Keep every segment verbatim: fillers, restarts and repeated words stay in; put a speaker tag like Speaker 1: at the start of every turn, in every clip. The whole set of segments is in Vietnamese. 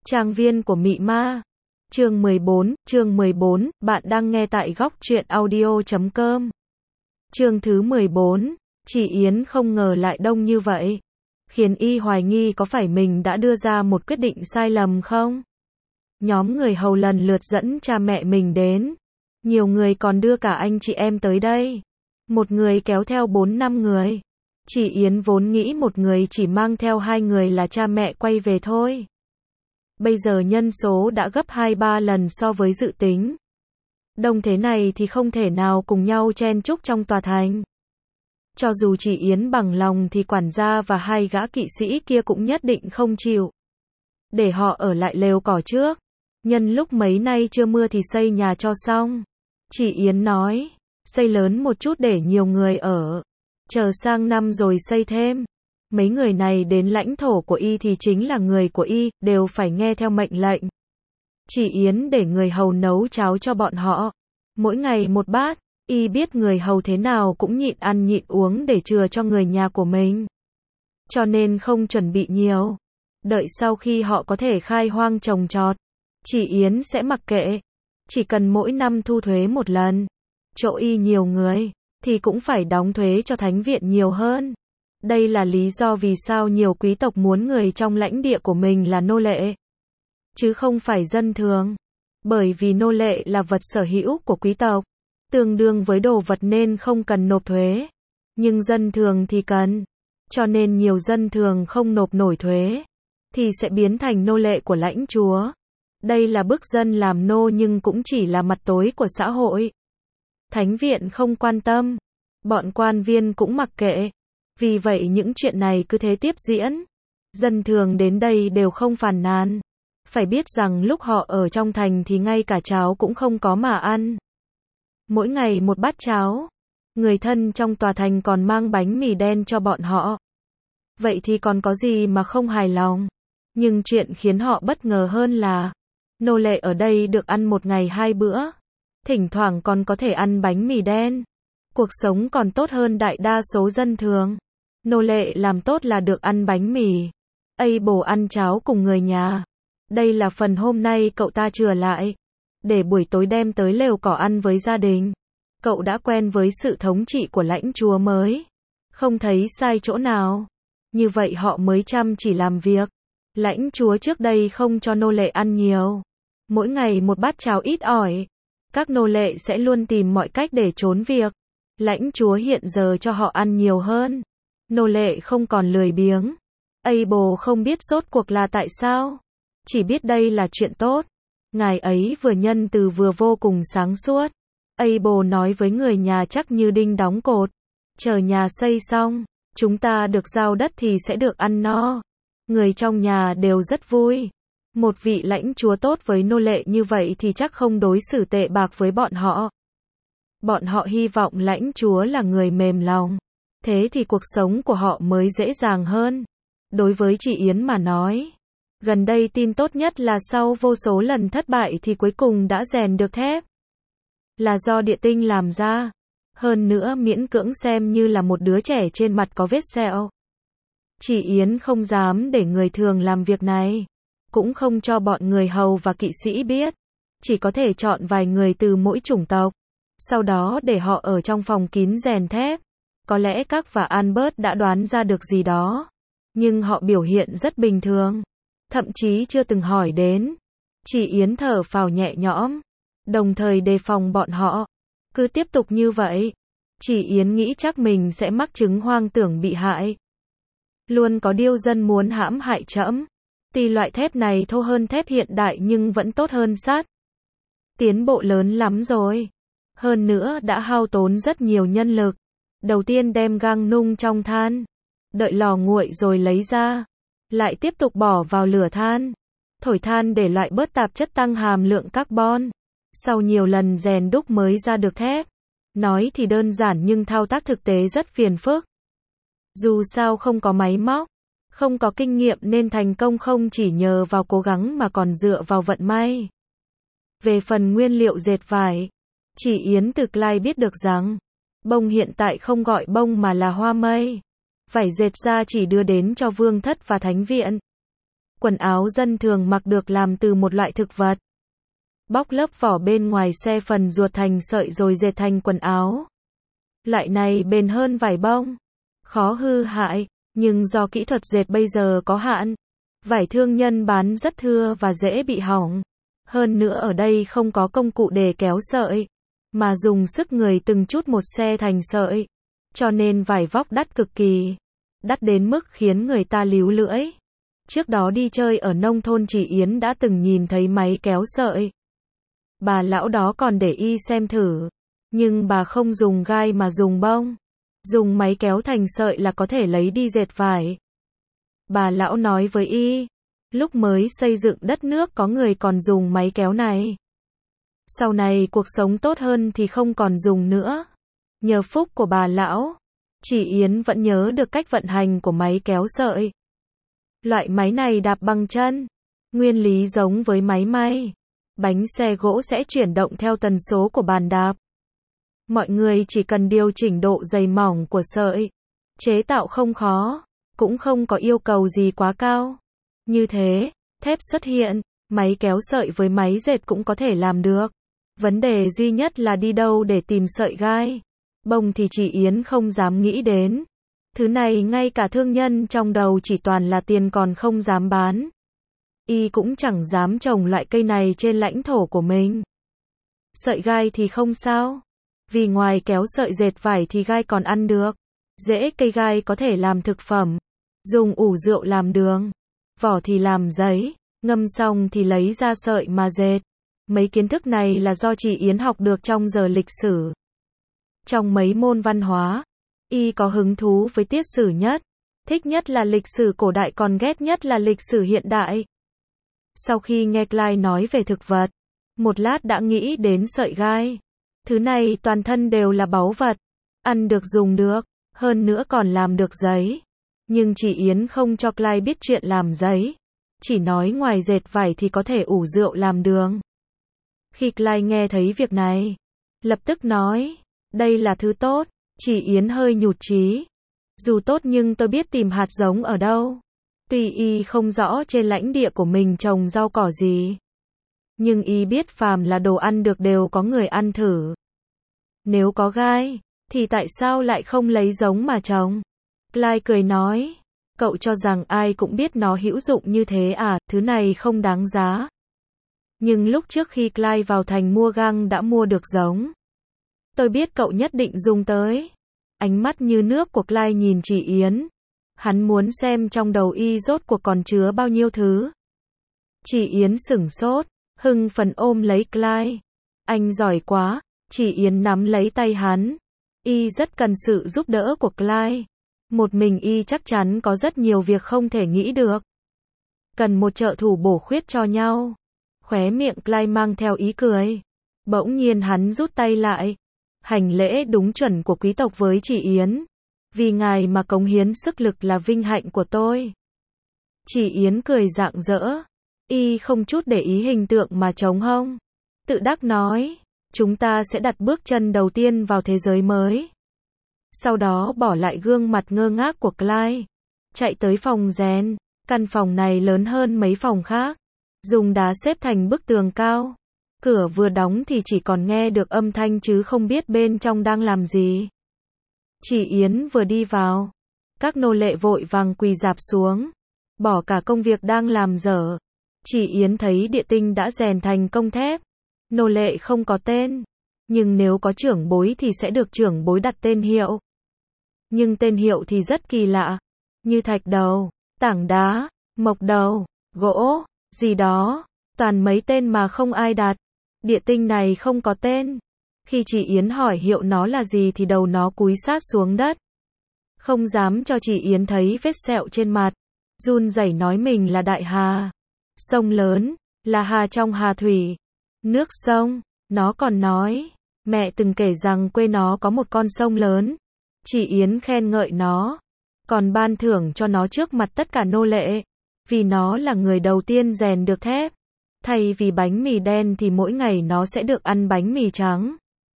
Speaker 1: Trang viên của Mị Ma. Chương mười bốn, chương mười bốn, bạn đang nghe tại góc truyện audio chấm com. Chương thứ mười bốn, chị Yến không ngờ lại đông như vậy, khiến y hoài nghi có phải mình đã đưa ra một quyết định sai lầm không? Nhóm người hầu lần lượt dẫn cha mẹ mình đến, nhiều người còn đưa cả anh chị em tới đây. Một người kéo theo bốn năm người. Chị Yến vốn nghĩ một người chỉ mang theo hai người là cha mẹ quay về thôi. Bây giờ nhân số đã gấp hai ba lần so với dự tính. Đông thế này thì không thể nào cùng nhau chen chúc trong tòa thành. Cho dù chị Yến bằng lòng thì quản gia và hai gã kỵ sĩ kia cũng nhất định không chịu. Để họ ở lại lều cỏ trước. Nhân lúc mấy nay chưa mưa thì xây nhà cho xong. Chị Yến nói, xây lớn một chút để nhiều người ở. Chờ sang năm rồi xây thêm. Mấy người này đến lãnh thổ của y thì chính là người của y, đều phải nghe theo mệnh lệnh. Chị Yến để người hầu nấu cháo cho bọn họ. Mỗi ngày một bát, y biết người hầu thế nào cũng nhịn ăn nhịn uống để chừa cho người nhà của mình. Cho nên không chuẩn bị nhiều. Đợi sau khi họ có thể khai hoang trồng trọt, chị Yến sẽ mặc kệ. Chỉ cần mỗi năm thu thuế một lần. Chỗ y nhiều người, thì cũng phải đóng thuế cho thánh viện nhiều hơn. Đây là lý do vì sao nhiều quý tộc muốn người trong lãnh địa của mình là nô lệ, chứ không phải dân thường. Bởi vì nô lệ là vật sở hữu của quý tộc, tương đương với đồ vật nên không cần nộp thuế. Nhưng dân thường thì cần. Cho nên nhiều dân thường không nộp nổi thuế, thì sẽ biến thành nô lệ của lãnh chúa. Đây là bức dân làm nô nhưng cũng chỉ là mặt tối của xã hội. Thánh viện không quan tâm, bọn quan viên cũng mặc kệ. Vì vậy những chuyện này cứ thế tiếp diễn. Dân thường đến đây đều không phàn nàn. Phải biết rằng lúc họ ở trong thành thì ngay cả cháo cũng không có mà ăn. Mỗi ngày một bát cháo. Người thân trong tòa thành còn mang bánh mì đen cho bọn họ. Vậy thì còn có gì mà không hài lòng. Nhưng chuyện khiến họ bất ngờ hơn là nô lệ ở đây được ăn một ngày hai bữa. Thỉnh thoảng còn có thể ăn bánh mì đen. Cuộc sống còn tốt hơn đại đa số dân thường. Nô lệ làm tốt là được ăn bánh mì. Abel ăn cháo cùng người nhà. Đây là phần hôm nay cậu ta chừa lại, để buổi tối đem tới lều cỏ ăn với gia đình. Cậu đã quen với sự thống trị của lãnh chúa mới. Không thấy sai chỗ nào. Như vậy họ mới chăm chỉ làm việc. Lãnh chúa trước đây không cho nô lệ ăn nhiều. Mỗi ngày một bát cháo ít ỏi. Các nô lệ sẽ luôn tìm mọi cách để trốn việc. Lãnh chúa hiện giờ cho họ ăn nhiều hơn. Nô lệ không còn lười biếng. Abel không biết rốt cuộc là tại sao. Chỉ biết đây là chuyện tốt. Ngài ấy vừa nhân từ vừa vô cùng sáng suốt. Abel nói với người nhà chắc như đinh đóng cột. Chờ nhà xây xong, chúng ta được giao đất thì sẽ được ăn no. Người trong nhà đều rất vui. Một vị lãnh chúa tốt với nô lệ như vậy thì chắc không đối xử tệ bạc với bọn họ. Bọn họ hy vọng lãnh chúa là người mềm lòng. Thế thì cuộc sống của họ mới dễ dàng hơn. Đối với chị Yến mà nói, gần đây tin tốt nhất là sau vô số lần thất bại thì cuối cùng đã rèn được thép. Là do địa tinh làm ra. Hơn nữa miễn cưỡng xem như là một đứa trẻ trên mặt có vết sẹo. Chị Yến không dám để người thường làm việc này. Cũng không cho bọn người hầu và kỵ sĩ biết. Chỉ có thể chọn vài người từ mỗi chủng tộc. Sau đó để họ ở trong phòng kín rèn thép. Có lẽ các và Albert đã đoán ra được gì đó. Nhưng họ biểu hiện rất bình thường. Thậm chí chưa từng hỏi đến. Chị Yến thở phào nhẹ nhõm. Đồng thời đề phòng bọn họ. Cứ tiếp tục như vậy. Chị Yến nghĩ chắc mình sẽ mắc chứng hoang tưởng bị hại. Luôn có điêu dân muốn hãm hại trẫm. Tuy loại thép này thô hơn thép hiện đại nhưng vẫn tốt hơn sắt. Tiến bộ lớn lắm rồi. Hơn nữa đã hao tốn rất nhiều nhân lực. Đầu tiên đem gang nung trong than. Đợi lò nguội rồi lấy ra. Lại tiếp tục bỏ vào lửa than. Thổi than để loại bớt tạp chất tăng hàm lượng carbon. Sau nhiều lần rèn đúc mới ra được thép. Nói thì đơn giản nhưng thao tác thực tế rất phiền phức. Dù sao không có máy móc, không có kinh nghiệm nên thành công không chỉ nhờ vào cố gắng mà còn dựa vào vận may. Về phần nguyên liệu dệt vải, chị Yến từ Clyde biết được rằng, bông hiện tại không gọi bông mà là hoa mây. Vải dệt ra chỉ đưa đến cho vương thất và thánh viện. Quần áo dân thường mặc được làm từ một loại thực vật. Bóc lớp vỏ bên ngoài xe phần ruột thành sợi rồi dệt thành quần áo. Loại này bền hơn vải bông, khó hư hại, nhưng do kỹ thuật dệt bây giờ có hạn, vải thương nhân bán rất thưa và dễ bị hỏng. Hơn nữa ở đây không có công cụ để kéo sợi, mà dùng sức người từng chút một xe thành sợi, cho nên vải vóc đắt cực kỳ, đắt đến mức khiến người ta líu lưỡi. Trước đó đi chơi ở nông thôn chị Yến đã từng nhìn thấy máy kéo sợi. Bà lão đó còn để y xem thử, nhưng bà không dùng gai mà dùng bông. Dùng máy kéo thành sợi là có thể lấy đi dệt vải. Bà lão nói với y, lúc mới xây dựng đất nước có người còn dùng máy kéo này. Sau này cuộc sống tốt hơn thì không còn dùng nữa. Nhờ phúc của bà lão, chị Yến vẫn nhớ được cách vận hành của máy kéo sợi. Loại máy này đạp bằng chân, nguyên lý giống với máy may. Bánh xe gỗ sẽ chuyển động theo tần số của bàn đạp. Mọi người chỉ cần điều chỉnh độ dày mỏng của sợi. Chế tạo không khó, cũng không có yêu cầu gì quá cao. Như thế, thép xuất hiện, máy kéo sợi với máy dệt cũng có thể làm được. Vấn đề duy nhất là đi đâu để tìm sợi gai. Bông thì chị Yến không dám nghĩ đến. Thứ này ngay cả thương nhân trong đầu chỉ toàn là tiền còn không dám bán. Y cũng chẳng dám trồng loại cây này trên lãnh thổ của mình. Sợi gai thì không sao. Vì ngoài kéo sợi dệt vải thì gai còn ăn được. Rễ cây gai có thể làm thực phẩm. Dùng ủ rượu làm đường. Vỏ thì làm giấy. Ngâm xong thì lấy ra sợi mà dệt. Mấy kiến thức này là do chị Yến học được trong giờ lịch sử. Trong mấy môn văn hóa, y có hứng thú với tiết sử nhất. Thích nhất là lịch sử cổ đại còn ghét nhất là lịch sử hiện đại. Sau khi nghe Clyde nói về thực vật, một lát đã nghĩ đến sợi gai. Thứ này toàn thân đều là báu vật, ăn được dùng được, hơn nữa còn làm được giấy. Nhưng chị Yến không cho Clyde biết chuyện làm giấy, chỉ nói ngoài dệt vải thì có thể ủ rượu làm đường. Khi Clyde nghe thấy việc này, lập tức nói, đây là thứ tốt. Chị Yến hơi nhụt chí. Dù tốt nhưng tôi biết tìm hạt giống ở đâu. Tuy y không rõ trên lãnh địa của mình trồng rau cỏ gì, nhưng y biết phàm là đồ ăn được đều có người ăn thử. Nếu có gai, thì tại sao lại không lấy giống mà trồng? Clyde cười nói, cậu cho rằng ai cũng biết nó hữu dụng như thế à, thứ này không đáng giá. Nhưng lúc trước khi Clyde vào thành mua găng đã mua được giống. Tôi biết cậu nhất định dùng tới. Ánh mắt như nước của Clyde nhìn chị Yến. Hắn muốn xem trong đầu y rốt cuộc còn chứa bao nhiêu thứ. Chị Yến sửng sốt, hưng phấn ôm lấy Clyde. Anh giỏi quá. Chị Yến nắm lấy tay hắn. Y rất cần sự giúp đỡ của Clyde. Một mình y chắc chắn có rất nhiều việc không thể nghĩ được. Cần một trợ thủ bổ khuyết cho nhau. Khóe miệng Clyde mang theo ý cười. Bỗng nhiên hắn rút tay lại. Hành lễ đúng chuẩn của quý tộc với chị Yến. Vì ngài mà cống hiến sức lực là vinh hạnh của tôi. Chị Yến cười rạng rỡ. Y không chút để ý hình tượng mà trống hông. Tự đắc nói, chúng ta sẽ đặt bước chân đầu tiên vào thế giới mới. Sau đó bỏ lại gương mặt ngơ ngác của Clyde. Chạy tới phòng rèn. Căn phòng này lớn hơn mấy phòng khác. Dùng đá xếp thành bức tường cao. Cửa vừa đóng thì chỉ còn nghe được âm thanh chứ không biết bên trong đang làm gì. Chị Yến vừa đi vào, các nô lệ vội vàng quỳ rạp xuống, bỏ cả công việc đang làm dở. Chị Yến thấy địa tinh đã rèn thành công thép. Nô lệ không có tên, nhưng nếu có trưởng bối thì sẽ được trưởng bối đặt tên hiệu. Nhưng tên hiệu thì rất kỳ lạ, như thạch đầu, tảng đá, mộc đầu, gỗ, gì đó, toàn mấy tên mà không ai đặt. Địa tinh này không có tên. Khi chị Yến hỏi hiệu nó là gì thì đầu nó cúi sát xuống đất. Không dám cho chị Yến thấy vết sẹo trên mặt. Run rẩy nói mình là Đại Hà. Sông lớn, là hà trong Hà Thủy. Nước sông, nó còn nói. Mẹ từng kể rằng quê nó có một con sông lớn. Chị Yến khen ngợi nó. Còn ban thưởng cho nó trước mặt tất cả nô lệ. Vì nó là người đầu tiên rèn được thép. Thay vì bánh mì đen thì mỗi ngày nó sẽ được ăn bánh mì trắng.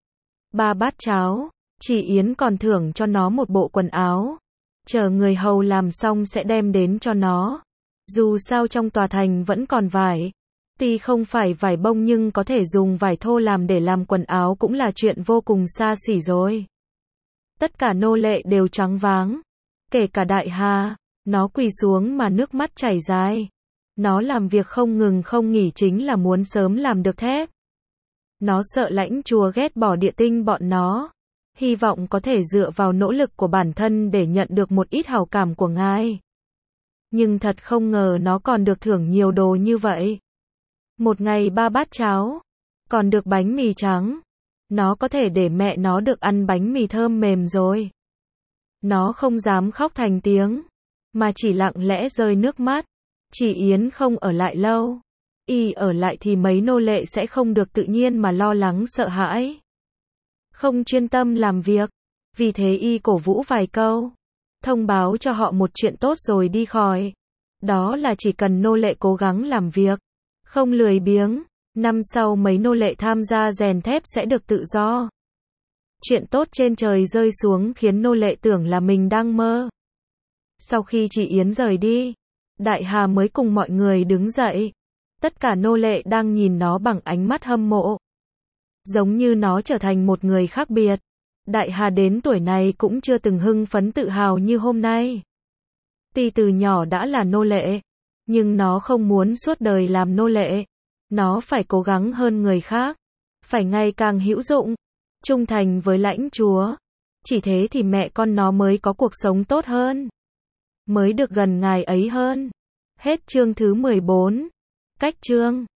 Speaker 1: Ba bát cháo, chị Yến còn thưởng cho nó một bộ quần áo. Chờ người hầu làm xong sẽ đem đến cho nó. Dù sao trong tòa thành vẫn còn vải. Tuy không phải vải bông nhưng có thể dùng vải thô làm để làm quần áo cũng là chuyện vô cùng xa xỉ rồi. Tất cả nô lệ đều choáng váng. Kể cả Đại Hà. Nó quỳ xuống mà nước mắt chảy dài. Nó làm việc không ngừng không nghỉ chính là muốn sớm làm được thép. Nó sợ lãnh chúa ghét bỏ Địa Tinh bọn nó. Hy vọng có thể dựa vào nỗ lực của bản thân để nhận được một ít hảo cảm của ngài. Nhưng thật không ngờ nó còn được thưởng nhiều đồ như vậy. Một ngày ba bát cháo. Còn được bánh mì trắng. Nó có thể để mẹ nó được ăn bánh mì thơm mềm rồi. Nó không dám khóc thành tiếng. Mà chỉ lặng lẽ rơi nước mắt. Chỉ Yến không ở lại lâu. Y ở lại thì mấy nô lệ sẽ không được tự nhiên mà lo lắng sợ hãi. Không chuyên tâm làm việc. Vì thế Y cổ vũ vài câu. Thông báo cho họ một chuyện tốt rồi đi khỏi. Đó là chỉ cần nô lệ cố gắng làm việc. Không lười biếng. Năm sau mấy nô lệ tham gia rèn thép sẽ được tự do. Chuyện tốt trên trời rơi xuống khiến nô lệ tưởng là mình đang mơ. Sau khi chị Yến rời đi, Đại Hà mới cùng mọi người đứng dậy. Tất cả nô lệ đang nhìn nó bằng ánh mắt hâm mộ. Giống như nó trở thành một người khác biệt. Đại Hà đến tuổi này cũng chưa từng hưng phấn tự hào như hôm nay. Tuy từ nhỏ đã là nô lệ, nhưng nó không muốn suốt đời làm nô lệ. Nó phải cố gắng hơn người khác, phải ngày càng hữu dụng, trung thành với lãnh chúa. Chỉ thế thì mẹ con nó mới có cuộc sống tốt hơn, mới được gần ngài ấy hơn. Hết chương thứ mười bốn. Cách chương